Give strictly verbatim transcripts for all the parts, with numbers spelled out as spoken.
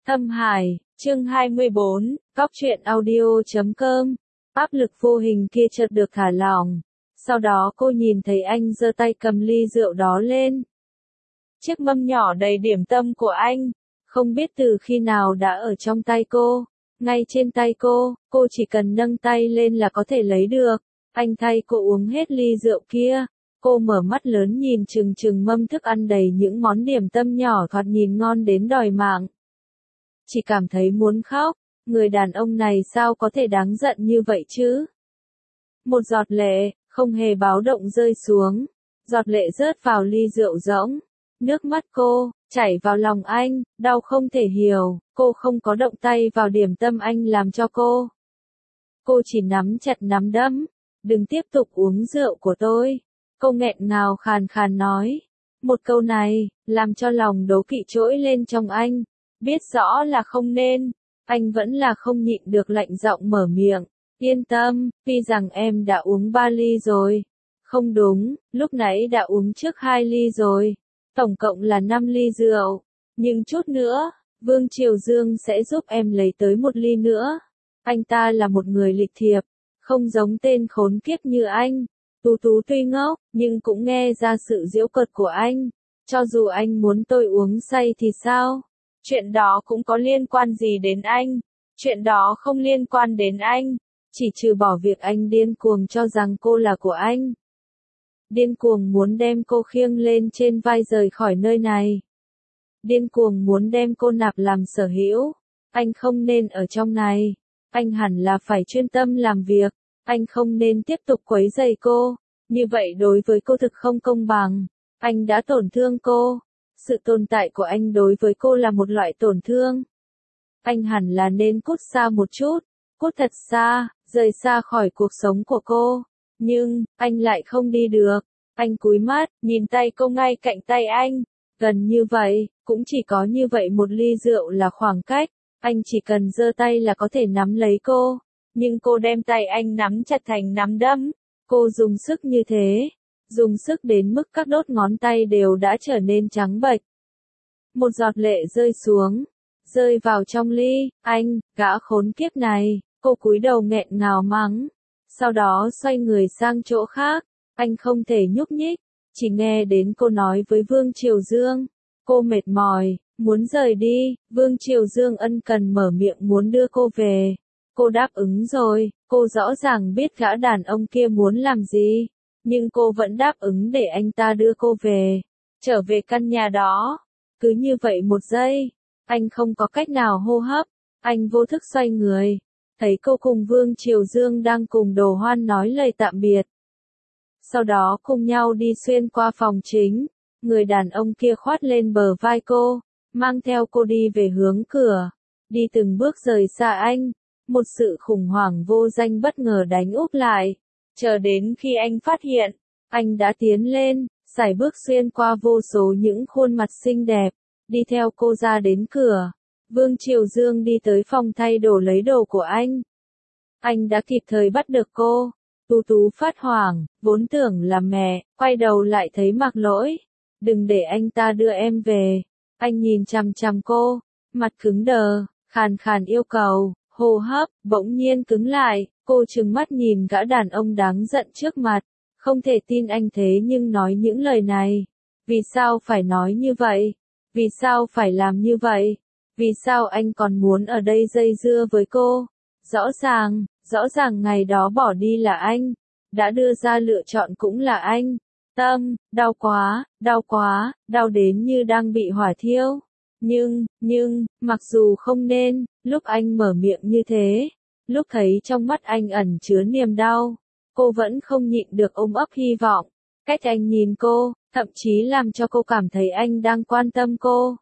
Thâm Hải, chương hai mươi bốn, Cóc truyện audio chấm com. Áp lực vô hình kia chợt được thả lỏng. Sau đó cô nhìn thấy anh giơ tay cầm ly rượu đó lên. Chiếc mâm nhỏ đầy điểm tâm của anh, không biết từ khi nào đã ở trong tay cô. Ngay trên tay cô, cô chỉ cần nâng tay lên là có thể lấy được. Anh thay cô uống hết ly rượu kia. Cô mở mắt lớn nhìn chừng chừng mâm thức ăn đầy những món điểm tâm nhỏ thoạt nhìn ngon đến đòi mạng. Chỉ cảm thấy muốn khóc, người đàn ông này sao có thể đáng giận như vậy chứ? Một giọt lệ, không hề báo động rơi xuống. Giọt lệ rớt vào ly rượu rỗng. Nước mắt cô, chảy vào lòng anh, đau không thể hiểu, cô không có động tay vào điểm tâm anh làm cho cô. Cô chỉ nắm chặt nắm đấm, đừng tiếp tục uống rượu của tôi. Cô nghẹn ngào khàn khàn nói. Một câu này, làm cho lòng đố kỵ trỗi lên trong anh. Biết rõ là không nên, anh vẫn là không nhịn được lạnh giọng mở miệng. Yên tâm, tuy rằng em đã uống ba ly rồi. Không đúng, lúc nãy đã uống trước hai ly rồi. Tổng cộng là năm ly rượu. Nhưng chút nữa, Vương Triều Dương sẽ giúp em lấy tới một ly nữa. Anh ta là một người lịch thiệp, không giống tên khốn kiếp như anh. Tú Tú tuy ngốc, nhưng cũng nghe ra sự giễu cợt của anh. Cho dù anh muốn tôi uống say thì sao? Chuyện đó cũng có liên quan gì đến anh? Chuyện đó không liên quan đến anh. Chỉ trừ bỏ việc anh điên cuồng cho rằng cô là của anh. Điên cuồng muốn đem cô khiêng lên trên vai rời khỏi nơi này. Điên cuồng muốn đem cô nạp làm sở hữu. Anh không nên ở trong này. Anh hẳn là phải chuyên tâm làm việc. Anh không nên tiếp tục quấy rầy cô. Như vậy đối với cô thực không công bằng. Anh đã tổn thương cô. Sự tồn tại của anh đối với cô là một loại tổn thương. Anh hẳn là nên cút xa một chút. Cút thật xa, rời xa khỏi cuộc sống của cô. Nhưng, anh lại không đi được. Anh cúi mắt, nhìn tay cô ngay cạnh tay anh. Gần như vậy, cũng chỉ có như vậy một ly rượu là khoảng cách. Anh chỉ cần giơ tay là có thể nắm lấy cô. Nhưng cô đem tay anh nắm chặt thành nắm đấm. Cô dùng sức như thế. Dùng sức đến mức các đốt ngón tay đều đã trở nên trắng bệch. Một giọt lệ rơi xuống. Rơi vào trong ly. Anh, gã khốn kiếp này. Cô cúi đầu nghẹn ngào mắng. Sau đó xoay người sang chỗ khác. Anh không thể nhúc nhích. Chỉ nghe đến cô nói với Vương Triều Dương. Cô mệt mỏi, muốn rời đi. Vương Triều Dương ân cần mở miệng muốn đưa cô về. Cô đáp ứng rồi. Cô rõ ràng biết gã đàn ông kia muốn làm gì. Nhưng cô vẫn đáp ứng để anh ta đưa cô về. Trở về căn nhà đó. Cứ như vậy một giây. Anh không có cách nào hô hấp. Anh vô thức xoay người. Thấy cô cùng Vương Triều Dương đang cùng Đồ Hoan nói lời tạm biệt. Sau đó cùng nhau đi xuyên qua phòng chính. Người đàn ông kia khoát lên bờ vai cô. Mang theo cô đi về hướng cửa. Đi từng bước rời xa anh. Một sự khủng hoảng vô danh bất ngờ đánh úp lại. Chờ đến khi anh phát hiện, anh đã tiến lên, sải bước xuyên qua vô số những khuôn mặt xinh đẹp, đi theo cô ra đến cửa. Vương Triều Dương đi tới phòng thay đồ lấy đồ của anh. Anh đã kịp thời bắt được cô. Tú Tú phát hoảng, vốn tưởng là mẹ, quay đầu lại thấy Mạc Lỗi. Đừng để anh ta đưa em về. Anh nhìn chằm chằm cô, mặt cứng đờ, khàn khàn yêu cầu, hô hấp, bỗng nhiên cứng lại. Cô trừng mắt nhìn gã đàn ông đáng giận trước mặt, không thể tin anh thế nhưng nói những lời này. Vì sao phải nói như vậy? Vì sao phải làm như vậy? Vì sao anh còn muốn ở đây dây dưa với cô? Rõ ràng, rõ ràng ngày đó bỏ đi là anh, đã đưa ra lựa chọn cũng là anh. Tâm, đau quá, đau quá, đau đến như đang bị hỏa thiêu. Nhưng, nhưng, mặc dù không nên, lúc anh mở miệng như thế, lúc thấy trong mắt anh ẩn chứa niềm đau, cô vẫn không nhịn được ôm ấp hy vọng. Cách anh nhìn cô, thậm chí làm cho cô cảm thấy anh đang quan tâm cô.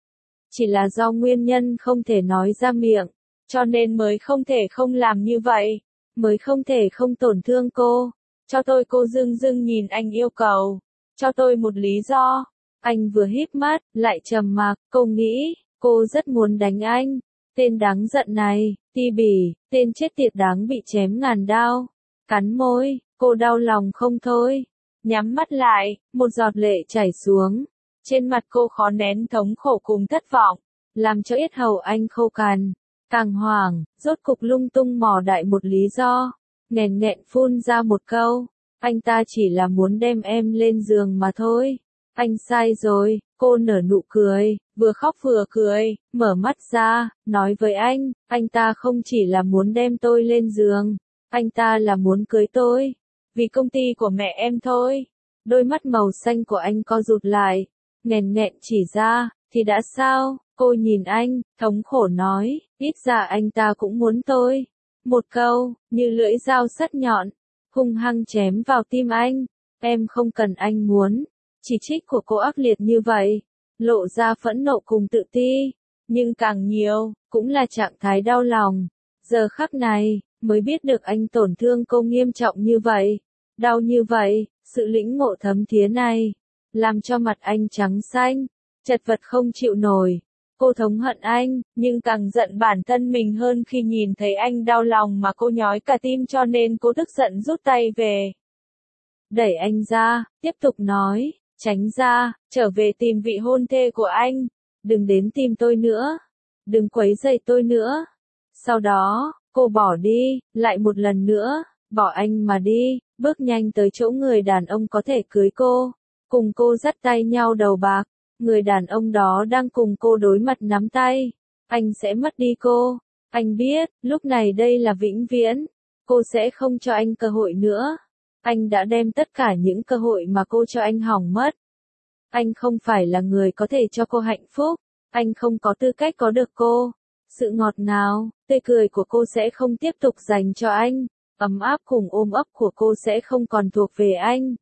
Chỉ là do nguyên nhân không thể nói ra miệng, cho nên mới không thể không làm như vậy, mới không thể không tổn thương cô. Cho tôi, cô dưng dưng nhìn anh yêu cầu. Cho tôi một lý do. Anh vừa híp mắt, lại trầm mặc, cô nghĩ, cô rất muốn đánh anh. Tên đáng giận này, ti bỉ, tên chết tiệt đáng bị chém ngàn đao. Cắn môi, cô đau lòng không thôi. Nhắm mắt lại, một giọt lệ chảy xuống. Trên mặt cô khó nén thống khổ cùng thất vọng. làm cho yết hầu anh khô cằn. Càng hoảng, rốt cục lung tung mò đại một lý do, nghẹn nghẹn phun ra một câu, anh ta chỉ là muốn đem em lên giường mà thôi. Anh sai rồi, cô nở nụ cười, vừa khóc vừa cười, mở mắt ra, nói với anh, anh ta không chỉ là muốn đem tôi lên giường, anh ta là muốn cưới tôi, vì công ty của mẹ em thôi. Đôi mắt màu xanh của anh co rụt lại, nghẹn nghẹn chỉ ra, thì đã sao, cô nhìn anh, thống khổ nói, ít ra anh ta cũng muốn tôi. Một câu, như lưỡi dao sắc nhọn, hung hăng chém vào tim anh, em không cần anh muốn. Chỉ trích của cô ác liệt như vậy, lộ ra phẫn nộ cùng tự ti, nhưng càng nhiều, cũng là trạng thái đau lòng. Giờ khắc này, mới biết được anh tổn thương cô nghiêm trọng như vậy, đau như vậy, sự lĩnh ngộ thấm thía này, làm cho mặt anh trắng xanh, chật vật không chịu nổi. Cô thống hận anh, nhưng càng giận bản thân mình hơn khi nhìn thấy anh đau lòng mà cô nhói cả tim, cho nên cô tức giận rút tay về. Đẩy anh ra, tiếp tục nói, tránh ra, trở về tìm vị hôn thê của anh, đừng đến tìm tôi nữa, đừng quấy rầy tôi nữa. Sau đó, cô bỏ đi, lại một lần nữa, bỏ anh mà đi, bước nhanh tới chỗ người đàn ông có thể cưới cô, cùng cô dắt tay nhau đầu bạc. Người đàn ông đó đang cùng cô đối mặt nắm tay. Anh sẽ mất đi cô. Anh biết, lúc này đây là vĩnh viễn. Cô sẽ không cho anh cơ hội nữa. Anh đã đem tất cả những cơ hội mà cô cho anh hỏng mất. Anh không phải là người có thể cho cô hạnh phúc. Anh không có tư cách có được cô. Sự ngọt ngào, tươi cười của cô sẽ không tiếp tục dành cho anh. Ấm áp cùng ôm ấp của cô sẽ không còn thuộc về anh.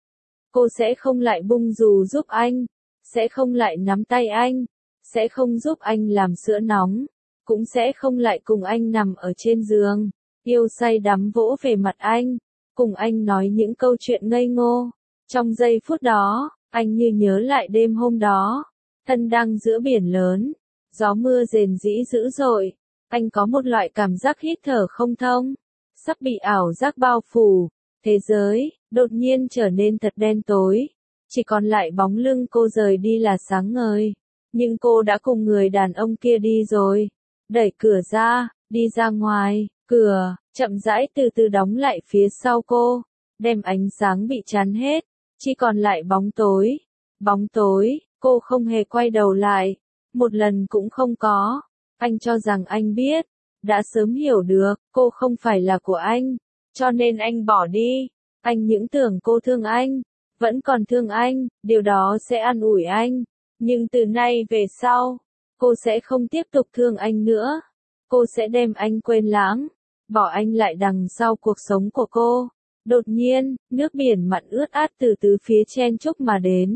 Cô sẽ không lại bung dù giúp anh. Sẽ không lại nắm tay anh, sẽ không giúp anh làm sữa nóng, cũng sẽ không lại cùng anh nằm ở trên giường, yêu say đắm vỗ về mặt anh, cùng anh nói những câu chuyện ngây ngô. Trong giây phút đó, anh như nhớ lại đêm hôm đó, thân đang giữa biển lớn, gió mưa rền rĩ dữ dội, anh có một loại cảm giác hít thở không thông, sắp bị ảo giác bao phủ, thế giới, đột nhiên trở nên thật đen tối. Chỉ còn lại bóng lưng cô rời đi là sáng ngời. Nhưng cô đã cùng người đàn ông kia đi rồi. Đẩy cửa ra, đi ra ngoài, cửa, chậm rãi từ từ đóng lại phía sau cô. Đem ánh sáng bị chắn hết. Chỉ còn lại bóng tối. Bóng tối, cô không hề quay đầu lại. Một lần cũng không có. Anh cho rằng anh biết. Đã sớm hiểu được, cô không phải là của anh. Cho nên anh bỏ đi. Anh những tưởng cô thương anh. Vẫn còn thương anh, điều đó sẽ an ủi anh. Nhưng từ nay về sau, cô sẽ không tiếp tục thương anh nữa. Cô sẽ đem anh quên lãng, bỏ anh lại đằng sau cuộc sống của cô. Đột nhiên, nước biển mặn ướt át từ tứ phía chen chúc mà đến.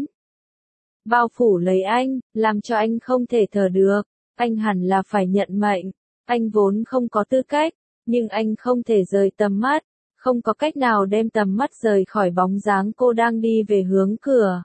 Bao phủ lấy anh, làm cho anh không thể thở được. Anh hẳn là phải nhận mệnh. Anh vốn không có tư cách, nhưng anh không thể rời tầm mắt. Không có cách nào đem tầm mắt rời khỏi bóng dáng cô đang đi về hướng cửa.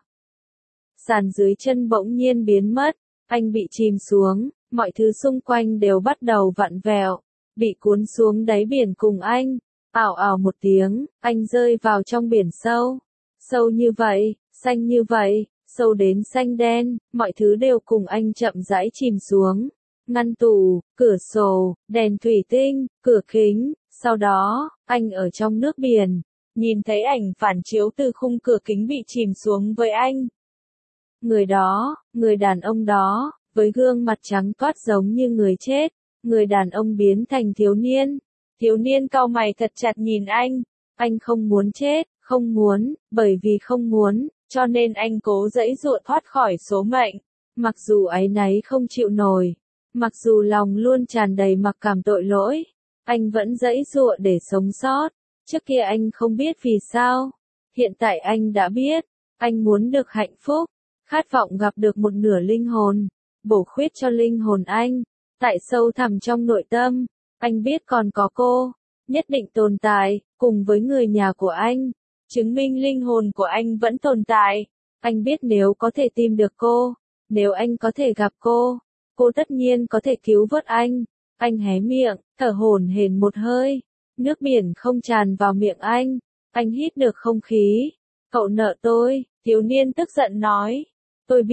Sàn dưới chân bỗng nhiên biến mất, anh bị chìm xuống, mọi thứ xung quanh đều bắt đầu vặn vẹo, bị cuốn xuống đáy biển cùng anh. Ảo ảo một tiếng, anh rơi vào trong biển sâu. Sâu như vậy, xanh như vậy, sâu đến xanh đen, mọi thứ đều cùng anh chậm rãi chìm xuống. Ngăn tủ, cửa sổ, đèn thủy tinh, cửa kính. Sau đó, anh ở trong nước biển, nhìn thấy ảnh phản chiếu từ khung cửa kính bị chìm xuống với anh. Người đó, người đàn ông đó, với gương mặt trắng toát giống như người chết, người đàn ông biến thành thiếu niên. Thiếu niên cau mày thật chặt nhìn anh, anh không muốn chết, không muốn, bởi vì không muốn, cho nên anh cố giãy giụa thoát khỏi số mệnh. Mặc dù áy náy không chịu nổi, mặc dù lòng luôn tràn đầy mặc cảm tội lỗi. Anh vẫn giãy giụa để sống sót. Trước kia anh không biết vì sao. Hiện tại anh đã biết. Anh muốn được hạnh phúc. Khát vọng gặp được một nửa linh hồn. Bổ khuyết cho linh hồn anh. Tại sâu thẳm trong nội tâm. Anh biết còn có cô. Nhất định tồn tại. Cùng với người nhà của anh. Chứng minh linh hồn của anh vẫn tồn tại. Anh biết nếu có thể tìm được cô. Nếu anh có thể gặp cô. Cô tất nhiên có thể cứu vớt anh. Anh hé miệng, thở hổn hển một hơi. Nước biển không tràn vào miệng anh. Anh hít được không khí. Cậu nợ tôi, thiếu niên tức giận nói. Tôi biết,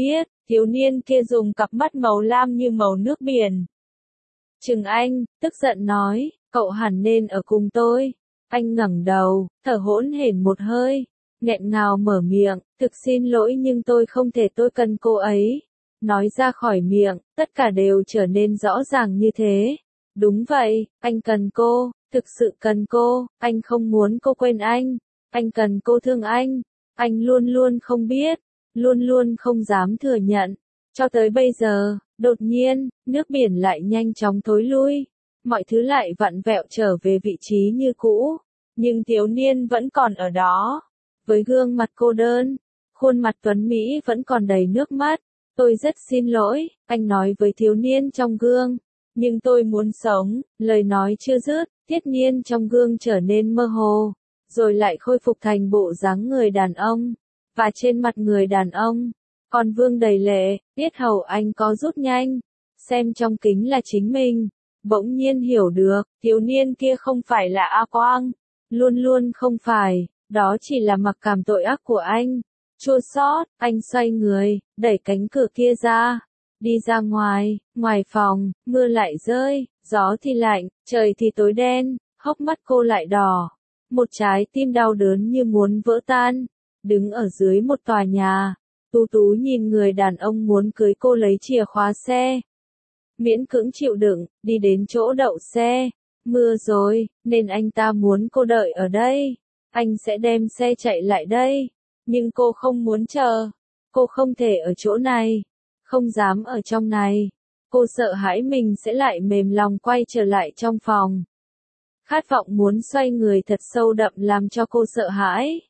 Thiếu niên kia dùng cặp mắt màu lam như màu nước biển. Trừng anh, tức giận nói, cậu hẳn nên ở cùng tôi. Anh ngẩng đầu, thở hổn hển một hơi, nghẹn ngào mở miệng, thực xin lỗi nhưng tôi không thể, tôi cần cô ấy. Nói ra khỏi miệng, tất cả đều trở nên rõ ràng như thế. Đúng vậy, anh cần cô, thực sự cần cô, anh không muốn cô quên anh, anh cần cô thương anh, anh luôn luôn không biết, luôn luôn không dám thừa nhận. Cho tới bây giờ, đột nhiên, nước biển lại nhanh chóng thối lui, mọi thứ lại vặn vẹo trở về vị trí như cũ, nhưng thiếu niên vẫn còn ở đó, với gương mặt cô đơn, khuôn mặt tuấn Mỹ vẫn còn đầy nước mắt. Tôi rất xin lỗi, anh nói với thiếu niên trong gương, nhưng tôi muốn sống, lời nói chưa dứt, Thiết Nhiên trong gương trở nên mơ hồ, rồi lại khôi phục thành bộ dáng người đàn ông, và trên mặt người đàn ông, còn vương đầy lệ, tiết hầu anh có rút nhanh, xem trong kính là chính mình, bỗng nhiên hiểu được, thiếu niên kia không phải là A Quang, luôn luôn không phải, đó chỉ là mặc cảm tội ác của anh. Chua xót, anh xoay người, đẩy cánh cửa kia ra, đi ra ngoài, ngoài phòng, mưa lại rơi, gió thì lạnh, trời thì tối đen, hốc mắt cô lại đỏ. Một trái tim đau đớn như muốn vỡ tan, đứng ở dưới một tòa nhà, Tú Tú nhìn người đàn ông muốn cưới cô lấy chìa khóa xe. Miễn cưỡng chịu đựng, đi đến chỗ đậu xe, mưa rồi, nên anh ta muốn cô đợi ở đây, anh sẽ đem xe chạy lại đây. Nhưng cô không muốn chờ, cô không thể ở chỗ này, không dám ở trong này, cô sợ hãi mình sẽ lại mềm lòng quay trở lại trong phòng. Khát vọng muốn xoay người thật sâu đậm làm cho cô sợ hãi.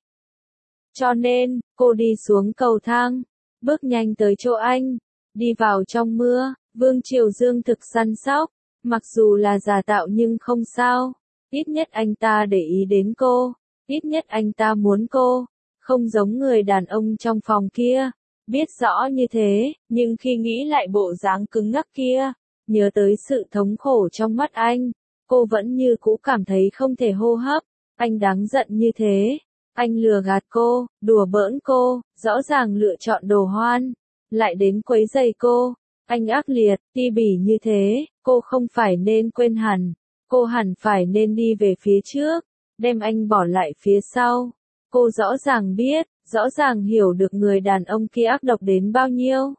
Cho nên, cô đi xuống cầu thang, bước nhanh tới chỗ anh, đi vào trong mưa, Vương Triều Dương thực săn sóc, mặc dù là giả tạo nhưng không sao, ít nhất anh ta để ý đến cô, ít nhất anh ta muốn cô. Không giống người đàn ông trong phòng kia, biết rõ như thế, nhưng khi nghĩ lại bộ dáng cứng ngắc kia, nhớ tới sự thống khổ trong mắt anh, cô vẫn như cũ cảm thấy không thể hô hấp. Anh đáng giận như thế, anh lừa gạt cô, đùa bỡn cô, rõ ràng lựa chọn đồ hoan, lại đến quấy rầy cô. Anh ác liệt, ti bỉ như thế, cô không phải nên quên hẳn, cô hẳn phải nên đi về phía trước, đem anh bỏ lại phía sau. Cô rõ ràng biết, rõ ràng hiểu được người đàn ông kia ác độc đến bao nhiêu.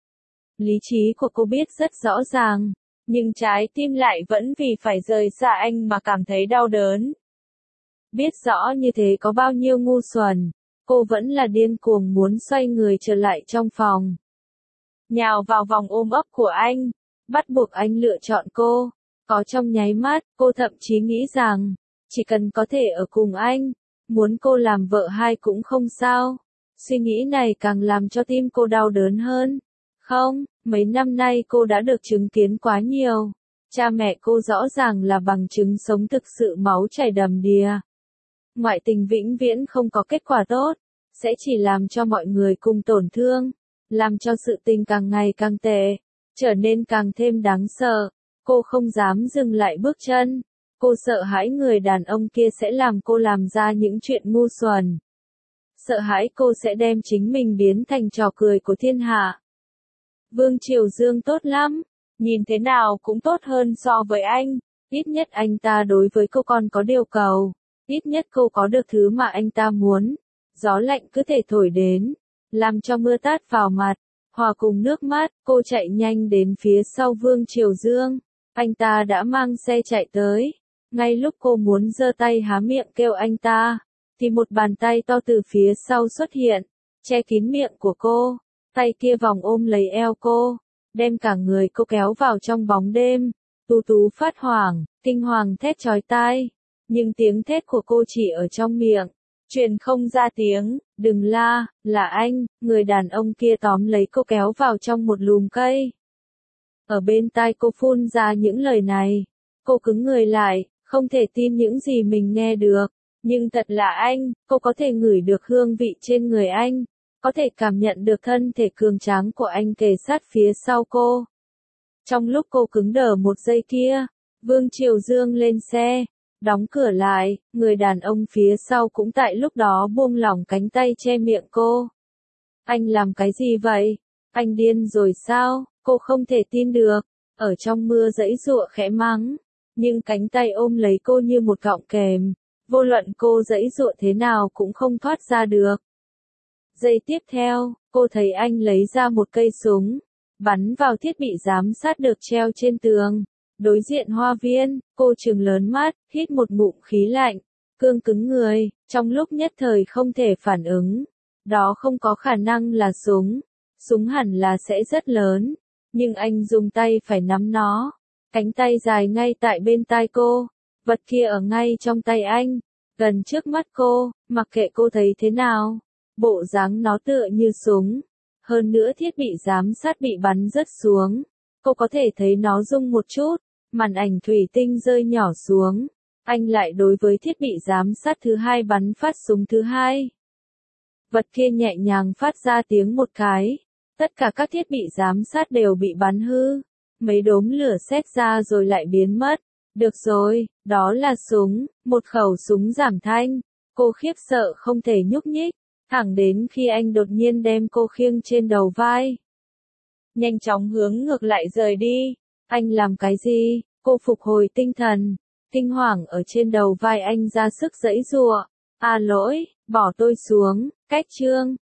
Lý trí của cô biết rất rõ ràng, nhưng trái tim lại vẫn vì phải rời xa anh mà cảm thấy đau đớn. Biết rõ như thế có bao nhiêu ngu xuẩn, cô vẫn là điên cuồng muốn xoay người trở lại trong phòng. Nhào vào vòng ôm ấp của anh, bắt buộc anh lựa chọn cô. Có trong nháy mắt, cô thậm chí nghĩ rằng, chỉ cần có thể ở cùng anh, muốn cô làm vợ hai cũng không sao. Suy nghĩ này càng làm cho tim cô đau đớn hơn. Không, mấy năm nay cô đã được chứng kiến quá nhiều. Cha mẹ cô rõ ràng là bằng chứng sống thực sự máu chảy đầm đìa. Ngoại tình vĩnh viễn không có kết quả tốt, sẽ chỉ làm cho mọi người cùng tổn thương, làm cho sự tình càng ngày càng tệ, trở nên càng thêm đáng sợ. Cô không dám dừng lại bước chân. Cô sợ hãi người đàn ông kia sẽ làm cô làm ra những chuyện ngu xuẩn. Sợ hãi cô sẽ đem chính mình biến thành trò cười của thiên hạ. Vương Triều Dương tốt lắm, nhìn thế nào cũng tốt hơn so với anh, ít nhất anh ta đối với cô còn có điều cầu, ít nhất cô có được thứ mà anh ta muốn. Gió lạnh cứ thể thổi đến, làm cho mưa tát vào mặt, hòa cùng nước mắt, cô chạy nhanh đến phía sau Vương Triều Dương. Anh ta đã mang xe chạy tới. Ngay lúc cô muốn giơ tay há miệng kêu anh ta, thì một bàn tay to từ phía sau xuất hiện, che kín miệng của cô, tay kia vòng ôm lấy eo cô, đem cả người cô kéo vào trong bóng đêm. Tú Tú phát hoảng, kinh hoàng thét chói tai, nhưng tiếng thét của cô chỉ ở trong miệng, truyền không ra tiếng. Đừng la, là anh. Người đàn ông kia tóm lấy cô kéo vào trong một lùm cây. Ở bên tai cô phun ra những lời này, cô cứng người lại, không thể tin những gì mình nghe được. Nhưng thật là anh, cô có thể ngửi được hương vị trên người anh, có thể cảm nhận được thân thể cường tráng của anh kề sát phía sau cô. Trong lúc cô cứng đờ một giây kia, Vương Triều Dương lên xe, đóng cửa lại, người đàn ông phía sau cũng tại lúc đó buông lỏng cánh tay che miệng cô. Anh làm cái gì vậy? Anh điên rồi sao? Cô không thể tin được. Ở trong mưa giãy giụa khẽ mắng. Nhưng cánh tay ôm lấy cô như một cọng kềm. Vô luận cô giãy giụa thế nào cũng không thoát ra được. Giây tiếp theo, cô thấy anh lấy ra một cây súng. Bắn vào thiết bị giám sát được treo trên tường. Đối diện hoa viên, cô trừng lớn mắt, hít một ngụm khí lạnh. Cương cứng người, trong lúc nhất thời không thể phản ứng. Đó không có khả năng là súng. Súng hẳn là sẽ rất lớn. Nhưng anh dùng tay phải nắm nó. Cánh tay dài ngay tại bên tai cô. Vật kia ở ngay trong tay anh. Gần trước mắt cô, mặc kệ cô thấy thế nào. Bộ dáng nó tựa như súng. Hơn nữa thiết bị giám sát bị bắn rớt xuống. Cô có thể thấy nó rung một chút. Màn ảnh thủy tinh rơi nhỏ xuống. Anh lại đối với thiết bị giám sát thứ hai bắn phát súng thứ hai. Vật kia nhẹ nhàng phát ra tiếng một cái. Tất cả các thiết bị giám sát đều bị bắn hư. Mấy đốm lửa xét ra rồi lại biến mất. Được rồi, đó là súng, một khẩu súng giảm thanh. Cô khiếp sợ không thể nhúc nhích. Thẳng đến khi anh đột nhiên đem cô khiêng trên đầu vai. Nhanh chóng hướng ngược lại rời đi. Anh làm cái gì? Cô phục hồi tinh thần. Kinh hoàng ở trên đầu vai anh ra sức giãy giụa. À lỗi, bỏ tôi xuống, cách chương.